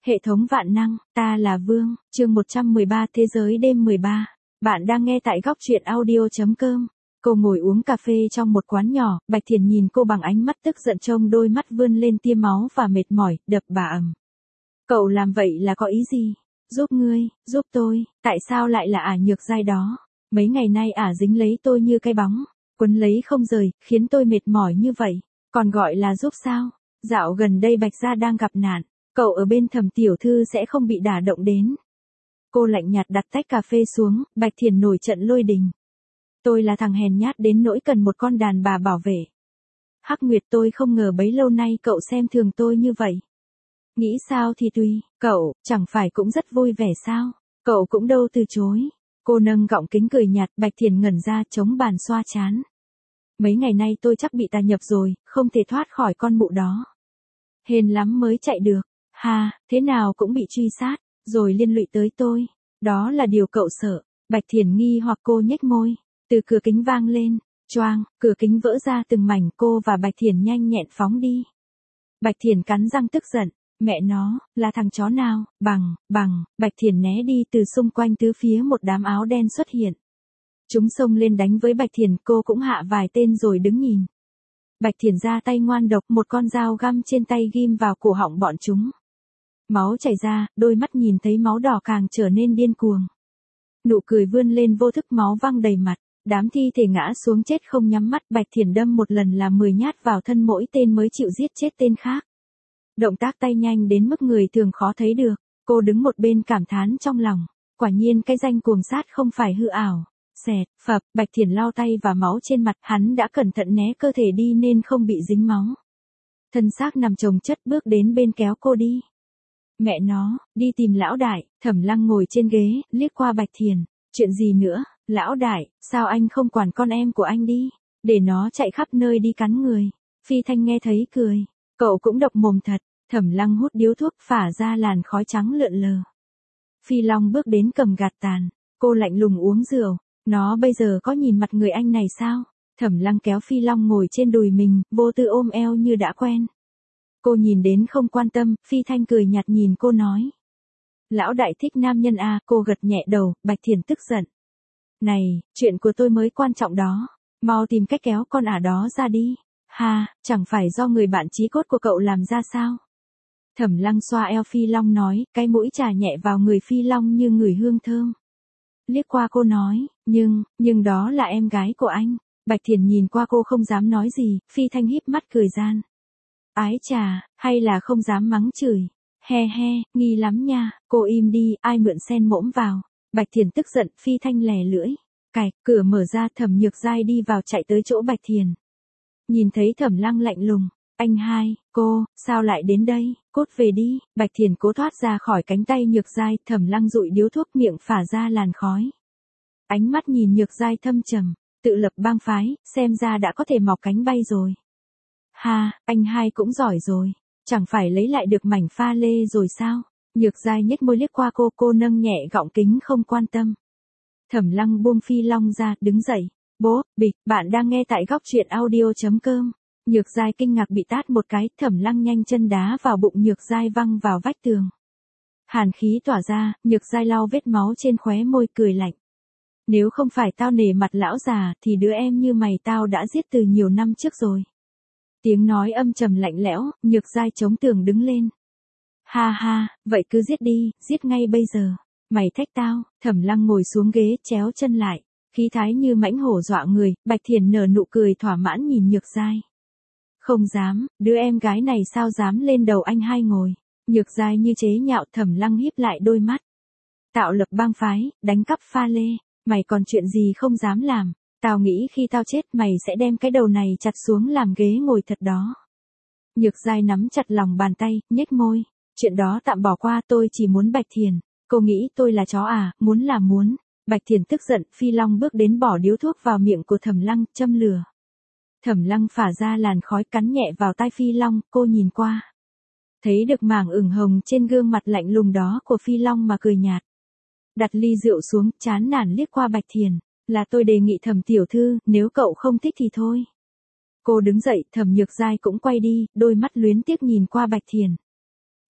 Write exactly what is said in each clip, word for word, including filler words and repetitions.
Hệ thống vạn năng, ta là Vương, chương một trăm mười ba Thế giới đêm mười ba. Bạn đang nghe tại góc truyện audio.com. Cô ngồi uống cà phê trong một quán nhỏ, Bạch Thiền nhìn cô bằng ánh mắt tức giận trông đôi mắt vươn lên tia máu và mệt mỏi, đập bà ầm. Cậu làm vậy là có ý gì? Giúp ngươi, giúp tôi, tại sao lại là ả Nhược Giai đó? Mấy ngày nay ả dính lấy tôi như cái bóng, quấn lấy không rời, khiến tôi mệt mỏi như vậy, còn gọi là giúp sao? Dạo gần đây Bạch gia đang gặp nạn. Cậu ở bên Thẩm tiểu thư sẽ không bị đả động đến. Cô lạnh nhạt đặt tách cà phê xuống, Bạch Thiền nổi trận lôi đình. Tôi là thằng hèn nhát đến nỗi cần một con đàn bà bảo vệ. Hắc Nguyệt, tôi không ngờ bấy lâu nay cậu xem thường tôi như vậy. Nghĩ sao thì tùy, cậu, chẳng phải cũng rất vui vẻ sao, cậu cũng đâu từ chối. Cô nâng gọng kính cười nhạt, Bạch Thiền ngẩn ra chống bàn xoa chán. Mấy ngày nay tôi chắc bị tà nhập rồi, không thể thoát khỏi con mụ đó. Hên lắm mới chạy được. Ha, thế nào cũng bị truy sát, rồi liên lụy tới tôi. Đó là điều cậu sợ. Bạch Thiền nghi hoặc cô nhếch môi. Từ cửa kính vang lên, choang, cửa kính vỡ ra từng mảnh, cô và Bạch Thiền nhanh nhẹn phóng đi. Bạch Thiền cắn răng tức giận. Mẹ nó, là thằng chó nào? Bằng, bằng, Bạch Thiền né đi, từ xung quanh tứ phía một đám áo đen xuất hiện. Chúng xông lên đánh với Bạch Thiền, cô cũng hạ vài tên rồi đứng nhìn. Bạch Thiền ra tay ngoan độc, một con dao găm trên tay ghim vào cổ họng bọn chúng. Máu chảy ra, đôi mắt nhìn thấy máu đỏ càng trở nên điên cuồng. Nụ cười vươn lên vô thức, máu văng đầy mặt, đám thi thể ngã xuống chết không nhắm mắt. Bạch Thiền đâm một lần là mười nhát vào thân mỗi tên mới chịu giết chết tên khác. Động tác tay nhanh đến mức người thường khó thấy được. Cô đứng một bên cảm thán trong lòng, quả nhiên cái danh cuồng sát không phải hư ảo. Xẹt, phập, Bạch Thiền lau tay và máu trên mặt, hắn đã cẩn thận né cơ thể đi nên không bị dính máu. Thân xác nằm chồng chất bước đến bên kéo cô đi. Mẹ nó, đi tìm lão đại. Thẩm Lăng ngồi trên ghế, liếc qua Bạch Thiền. Chuyện gì nữa, lão đại, sao anh không quản con em của anh đi, để nó chạy khắp nơi đi cắn người. Phi Thanh nghe thấy cười, cậu cũng độc mồm thật. Thẩm Lăng hút điếu thuốc, phả ra làn khói trắng lượn lờ. Phi Long bước đến cầm gạt tàn, cô lạnh lùng uống rượu. Nó bây giờ có nhìn mặt người anh này sao? Thẩm Lăng kéo Phi Long ngồi trên đùi mình, vô tư ôm eo như đã quen. Cô nhìn đến không quan tâm, Phi Thanh cười nhạt nhìn cô nói. Lão đại thích nam nhân à, cô gật nhẹ đầu. Bạch Thiền tức giận. Này, chuyện của tôi mới quan trọng đó, mau tìm cách kéo con ả đó ra đi. Ha, chẳng phải do người bạn chí cốt của cậu làm ra sao? Thẩm Lăng xoa eo Phi Long nói, cái mũi chà nhẹ vào người Phi Long như ngửi hương thơm. Liếc qua cô nói, nhưng, nhưng đó là em gái của anh. Bạch Thiền nhìn qua cô không dám nói gì, Phi Thanh híp mắt cười gian. Ái chà, hay là không dám mắng chửi. He he, nghi lắm nha, cô im đi, ai mượn sen mõm vào. Bạch Thiền tức giận, Phi Thanh lè lưỡi. Cạch, cửa mở ra, Thẩm Nhược Giai đi vào chạy tới chỗ Bạch Thiền. Nhìn thấy Thẩm Lăng lạnh lùng. Anh hai, cô, sao lại đến đây, cút về đi. Bạch Thiền cố thoát ra khỏi cánh tay Nhược Giai. Thẩm Lăng dụi điếu thuốc, miệng phả ra làn khói. Ánh mắt nhìn Nhược Giai thâm trầm, tự lập bang phái, xem ra đã có thể mọc cánh bay rồi. Ha, anh hai cũng giỏi rồi, chẳng phải lấy lại được mảnh pha lê rồi sao? Nhược Giai nhếch môi liếc qua cô, cô nâng nhẹ gọng kính không quan tâm. Thẩm Lăng buông Phi Long ra, đứng dậy. Bố, bịch, bạn đang nghe tại góc truyện audio.com. Nhược Giai kinh ngạc bị tát một cái, Thẩm Lăng nhanh chân đá vào bụng Nhược Giai văng vào vách tường. Hàn khí tỏa ra, Nhược Giai lau vết máu trên khóe môi cười lạnh. Nếu không phải tao nể mặt lão già thì đứa em như mày tao đã giết từ nhiều năm trước rồi. Tiếng nói âm trầm lạnh lẽo, Nhược Giai chống tường đứng lên. Ha ha, vậy cứ giết đi, giết ngay bây giờ. Mày thách tao? Thẩm Lăng ngồi xuống ghế, chéo chân lại, khí thái như mãnh hổ dọa người. Bạch Thiền nở nụ cười thỏa mãn nhìn Nhược Giai. Không dám, đứa em gái này sao dám lên đầu anh hai ngồi. Nhược Giai như chế nhạo. Thẩm Lăng híp lại đôi mắt. Tạo lập bang phái, đánh cắp pha lê, mày còn chuyện gì không dám làm? Tao nghĩ khi tao chết mày sẽ đem cái đầu này chặt xuống làm ghế ngồi thật đó. Nhược Giai nắm chặt lòng bàn tay, nhếch môi. Chuyện đó tạm bỏ qua, tôi chỉ muốn Bạch Thiền. Cô nghĩ tôi là chó à? Muốn là muốn. Bạch Thiền tức giận. Phi Long bước đến bỏ điếu thuốc vào miệng của Thẩm Lăng, châm lửa. Thẩm Lăng phả ra làn khói, cắn nhẹ vào tai Phi Long, cô nhìn qua. Thấy được mảng ửng hồng trên gương mặt lạnh lùng đó của Phi Long mà cười nhạt. Đặt ly rượu xuống, chán nản liếc qua Bạch Thiền. Là tôi đề nghị Thẩm tiểu thư, nếu cậu không thích thì thôi. Cô đứng dậy, Thẩm Nhược Giai cũng quay đi, đôi mắt luyến tiếc nhìn qua Bạch Thiền.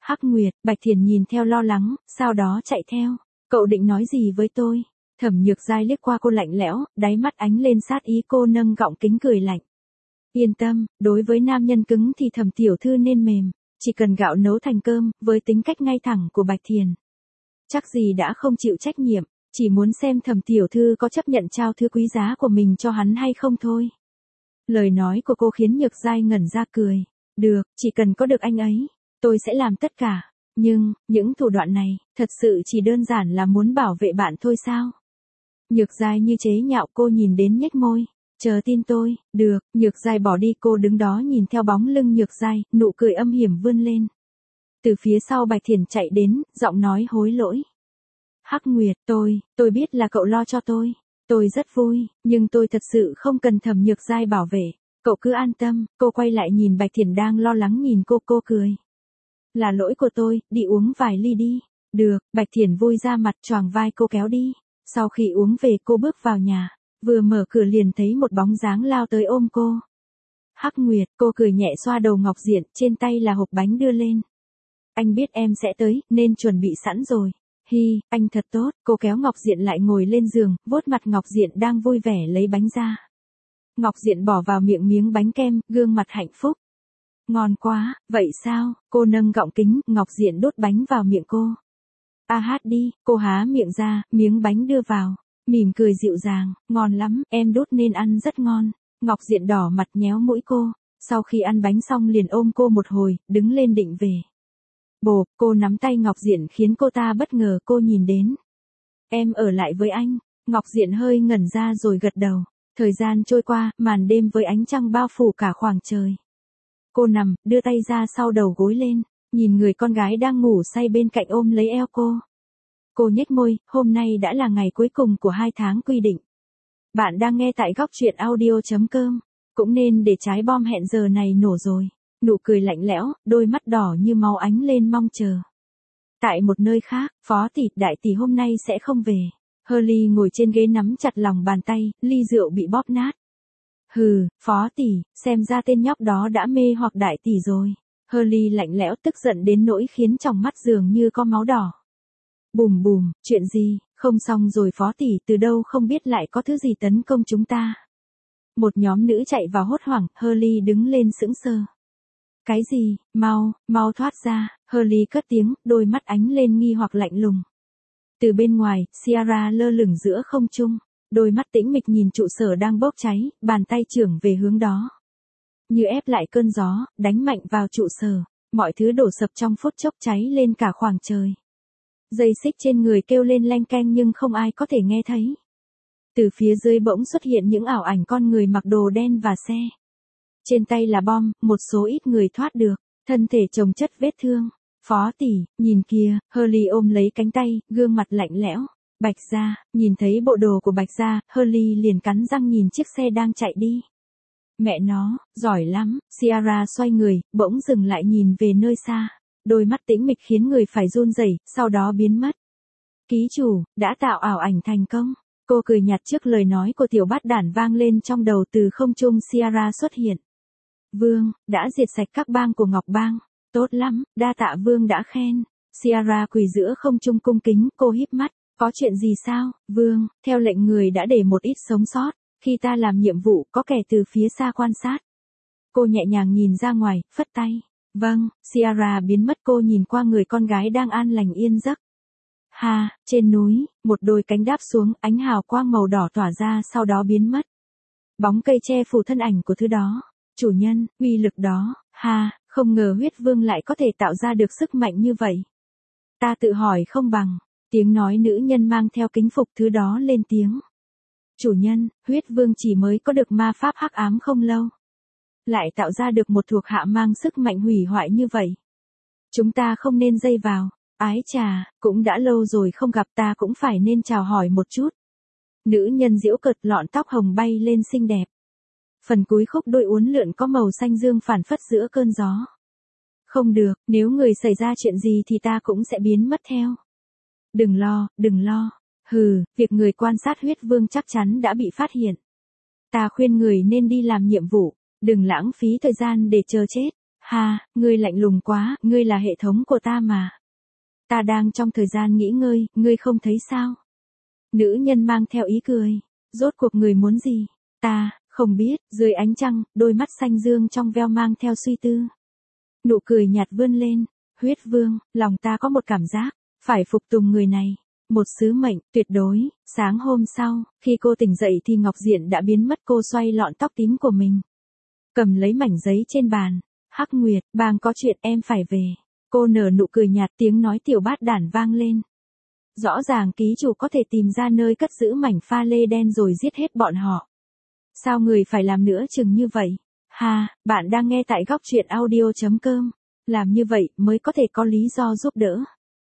Hắc Nguyệt, Bạch Thiền nhìn theo lo lắng, sau đó chạy theo. Cậu định nói gì với tôi? Thẩm Nhược Giai liếc qua cô lạnh lẽo, đáy mắt ánh lên sát ý, cô nâng gọng kính cười lạnh. Yên tâm, đối với nam nhân cứng thì Thẩm tiểu thư nên mềm, chỉ cần gạo nấu thành cơm, với tính cách ngay thẳng của Bạch Thiền. Chắc gì đã không chịu trách nhiệm, chỉ muốn xem Thẩm tiểu thư có chấp nhận trao thứ quý giá của mình cho hắn hay không thôi. Lời nói của cô khiến Nhược Giai ngẩn ra cười. Được, chỉ cần có được anh ấy, tôi sẽ làm tất cả. Nhưng, những thủ đoạn này, thật sự chỉ đơn giản là muốn bảo vệ bạn thôi sao? Nhược Giai như chế nhạo, cô nhìn đến nhếch môi. Chờ tin tôi, được, Nhược Giai bỏ đi, cô đứng đó nhìn theo bóng lưng Nhược Giai, nụ cười âm hiểm vươn lên. Từ phía sau Bạch Thiền chạy đến, giọng nói hối lỗi. Hắc Nguyệt, tôi, tôi biết là cậu lo cho tôi. Tôi rất vui, nhưng tôi thật sự không cần Thẩm Nhược Giai bảo vệ. Cậu cứ an tâm, cô quay lại nhìn Bạch Thiền đang lo lắng nhìn cô, cô cười. Là lỗi của tôi, đi uống vài ly đi. Được, Bạch Thiền vui ra mặt, choàng vai cô kéo đi. Sau khi uống về cô bước vào nhà, vừa mở cửa liền thấy một bóng dáng lao tới ôm cô. Hắc Nguyệt, cô cười nhẹ xoa đầu Ngọc Diện, trên tay là hộp bánh đưa lên. Anh biết em sẽ tới, nên chuẩn bị sẵn rồi. Hi, anh thật tốt, cô kéo Ngọc Diện lại ngồi lên giường, vuốt mặt Ngọc Diện đang vui vẻ lấy bánh ra. Ngọc Diện bỏ vào miệng miếng bánh kem, gương mặt hạnh phúc. Ngon quá, vậy sao? Cô nâng gọng kính, Ngọc Diện đút bánh vào miệng cô. A hát đi, cô há miệng ra, miếng bánh đưa vào. Mỉm cười dịu dàng, ngon lắm, em đút nên ăn rất ngon. Ngọc Diện đỏ mặt nhéo mũi cô. Sau khi ăn bánh xong liền ôm cô một hồi, đứng lên định về. Bộp, cô nắm tay Ngọc Diện khiến cô ta bất ngờ, cô nhìn đến. Em ở lại với anh. Ngọc Diện hơi ngẩn ra rồi gật đầu. Thời gian trôi qua, màn đêm với ánh trăng bao phủ cả khoảng trời. Cô nằm, đưa tay ra sau đầu gối lên, nhìn người con gái đang ngủ say bên cạnh ôm lấy eo cô. Cô nhếch môi, hôm nay đã là ngày cuối cùng của hai tháng quy định. Bạn đang nghe tại góc truyện audio chấm com, cũng nên để trái bom hẹn giờ này nổ rồi. Nụ cười lạnh lẽo, đôi mắt đỏ như máu ánh lên mong chờ. Tại một nơi khác, Phó tỷ, đại tỷ hôm nay sẽ không về. Hurley ngồi trên ghế nắm chặt lòng bàn tay, ly rượu bị bóp nát. Hừ, Phó tỷ, xem ra tên nhóc đó đã mê hoặc đại tỷ rồi. Hurley lạnh lẽo tức giận đến nỗi khiến trong mắt dường như có máu đỏ. Bùm bùm, chuyện gì, không xong rồi Phó tỷ, từ đâu không biết lại có thứ gì tấn công chúng ta. Một nhóm nữ chạy vào hốt hoảng, Hurley đứng lên sững sờ. Cái gì, mau, mau thoát ra, Hurley cất tiếng, đôi mắt ánh lên nghi hoặc lạnh lùng. Từ bên ngoài, Ciara lơ lửng giữa không trung, đôi mắt tĩnh mịch nhìn trụ sở đang bốc cháy, bàn tay chưởng về hướng đó. Như ép lại cơn gió, đánh mạnh vào trụ sở, mọi thứ đổ sập trong phút chốc, cháy lên cả khoảng trời. Dây xích trên người kêu lên leng keng nhưng không ai có thể nghe thấy. Từ phía dưới bỗng xuất hiện những ảo ảnh con người mặc đồ đen và xe. Trên tay là bom, một số ít người thoát được, thân thể chồng chất vết thương. Phó tỷ, nhìn kìa, Hurley ôm lấy cánh tay, gương mặt lạnh lẽo. Bạch gia, nhìn thấy bộ đồ của Bạch gia, Hurley liền cắn răng nhìn chiếc xe đang chạy đi. Mẹ nó, giỏi lắm, Ciara xoay người, bỗng dừng lại nhìn về nơi xa. Đôi mắt tĩnh mịch khiến người phải run rẩy, sau đó biến mất. Ký chủ, đã tạo ảo ảnh thành công. Cô cười nhạt trước lời nói của tiểu bát đản vang lên trong đầu. Từ không trung Ciara xuất hiện. Vương, đã diệt sạch các bang của Ngọc Bang. Tốt lắm, đa tạ Vương đã khen. Ciara quỳ giữa không trung cung kính, cô híp mắt. Có chuyện gì sao, Vương, theo lệnh người đã để một ít sống sót. Khi ta làm nhiệm vụ, có kẻ từ phía xa quan sát. Cô nhẹ nhàng nhìn ra ngoài, phất tay. Vâng, Ciara biến mất, cô nhìn qua người con gái đang an lành yên giấc. Ha, trên núi, một đôi cánh đáp xuống, ánh hào quang màu đỏ tỏa ra sau đó biến mất. Bóng cây che phủ thân ảnh của thứ đó. Chủ nhân, uy lực đó, ha, không ngờ huyết vương lại có thể tạo ra được sức mạnh như vậy. Ta tự hỏi không bằng, tiếng nói nữ nhân mang theo kính phục thứ đó lên tiếng. Chủ nhân, huyết vương chỉ mới có được ma pháp hắc ám không lâu. Lại tạo ra được một thuộc hạ mang sức mạnh hủy hoại như vậy. Chúng ta không nên dây vào, ái chà, cũng đã lâu rồi không gặp, ta cũng phải nên chào hỏi một chút. Nữ nhân giễu cợt, lọn tóc hồng bay lên xinh đẹp. Phần cuối khúc đôi uốn lượn có màu xanh dương phản phất giữa cơn gió. Không được, nếu người xảy ra chuyện gì thì ta cũng sẽ biến mất theo. Đừng lo, đừng lo. Hừ, việc người quan sát huyết vương chắc chắn đã bị phát hiện. Ta khuyên người nên đi làm nhiệm vụ, đừng lãng phí thời gian để chờ chết. Ha, ngươi lạnh lùng quá, ngươi là hệ thống của ta mà. Ta đang trong thời gian nghỉ ngơi, ngươi không thấy sao? Nữ nhân mang theo ý cười. Rốt cuộc người muốn gì? Ta, không biết, dưới ánh trăng, đôi mắt xanh dương trong veo mang theo suy tư. Nụ cười nhạt vươn lên. Huyết vương, lòng ta có một cảm giác, phải phục tùng người này. Một sứ mệnh, tuyệt đối. Sáng hôm sau, khi cô tỉnh dậy thì Ngọc Diện đã biến mất, cô xoay lọn tóc tím của mình. Cầm lấy mảnh giấy trên bàn. Hắc Nguyệt, bang có chuyện em phải về. Cô nở nụ cười nhạt, tiếng nói tiểu bát đản vang lên. Rõ ràng ký chủ có thể tìm ra nơi cất giữ mảnh pha lê đen rồi giết hết bọn họ. Sao người phải làm nữa chừng như vậy? Ha, bạn đang nghe tại góc truyện audio chấm com. Làm như vậy mới có thể có lý do giúp đỡ.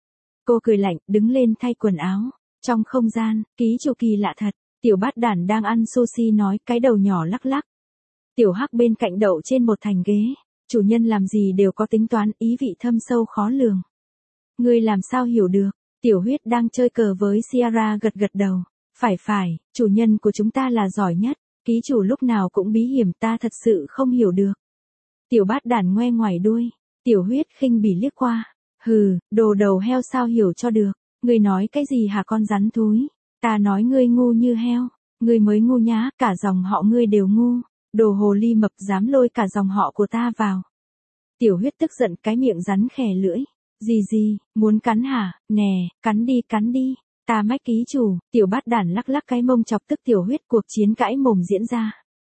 Cô cười lạnh, đứng lên thay quần áo. Trong không gian, ký chủ kỳ lạ thật. Tiểu bát đản đang ăn sushi nói, cái đầu nhỏ lắc lắc. Tiểu Hắc bên cạnh đậu trên một thành ghế. Chủ nhân làm gì đều có tính toán, ý vị thâm sâu khó lường. Ngươi làm sao hiểu được? Tiểu Huyết đang chơi cờ với Ciara gật gật đầu. Phải phải, chủ nhân của chúng ta là giỏi nhất. Ký chủ lúc nào cũng bí hiểm, ta thật sự không hiểu được. Tiểu bát đản ngoe ngoài đuôi. Tiểu Huyết khinh bỉ liếc qua. Hừ, đồ đầu heo sao hiểu cho được. Ngươi nói cái gì hả con rắn thúi? Ta nói ngươi ngu như heo. Ngươi mới ngu nhá, cả dòng họ ngươi đều ngu. Đồ hồ ly mập dám lôi cả dòng họ của ta vào. Tiểu Huyết tức giận, cái miệng rắn khè lưỡi. Gì gì, muốn cắn hả? Nè, cắn đi cắn đi. Ta mách ký chủ. Tiểu bát đản lắc lắc cái mông chọc tức Tiểu Huyết, cuộc chiến cãi mồm diễn ra.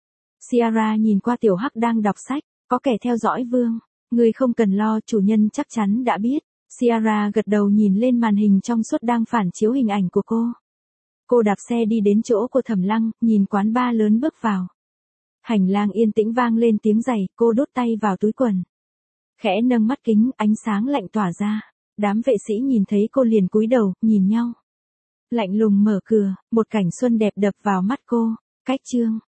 Ciara nhìn qua Tiểu Hắc đang đọc sách. Có kẻ theo dõi vương. Ngươi không cần lo, chủ nhân chắc chắn đã biết. Ciara gật đầu, nhìn lên màn hình trong suốt đang phản chiếu hình ảnh của cô. Cô đạp xe đi đến chỗ của Thẩm Lăng, nhìn quán bar lớn bước vào. Hành lang yên tĩnh, vang lên tiếng giày, cô đút tay vào túi quần. Khẽ nâng mắt kính, ánh sáng lạnh tỏa ra. Đám vệ sĩ nhìn thấy cô liền cúi đầu, nhìn nhau. Lạnh lùng mở cửa, một cảnh xuân đẹp đập vào mắt cô. Cách chương.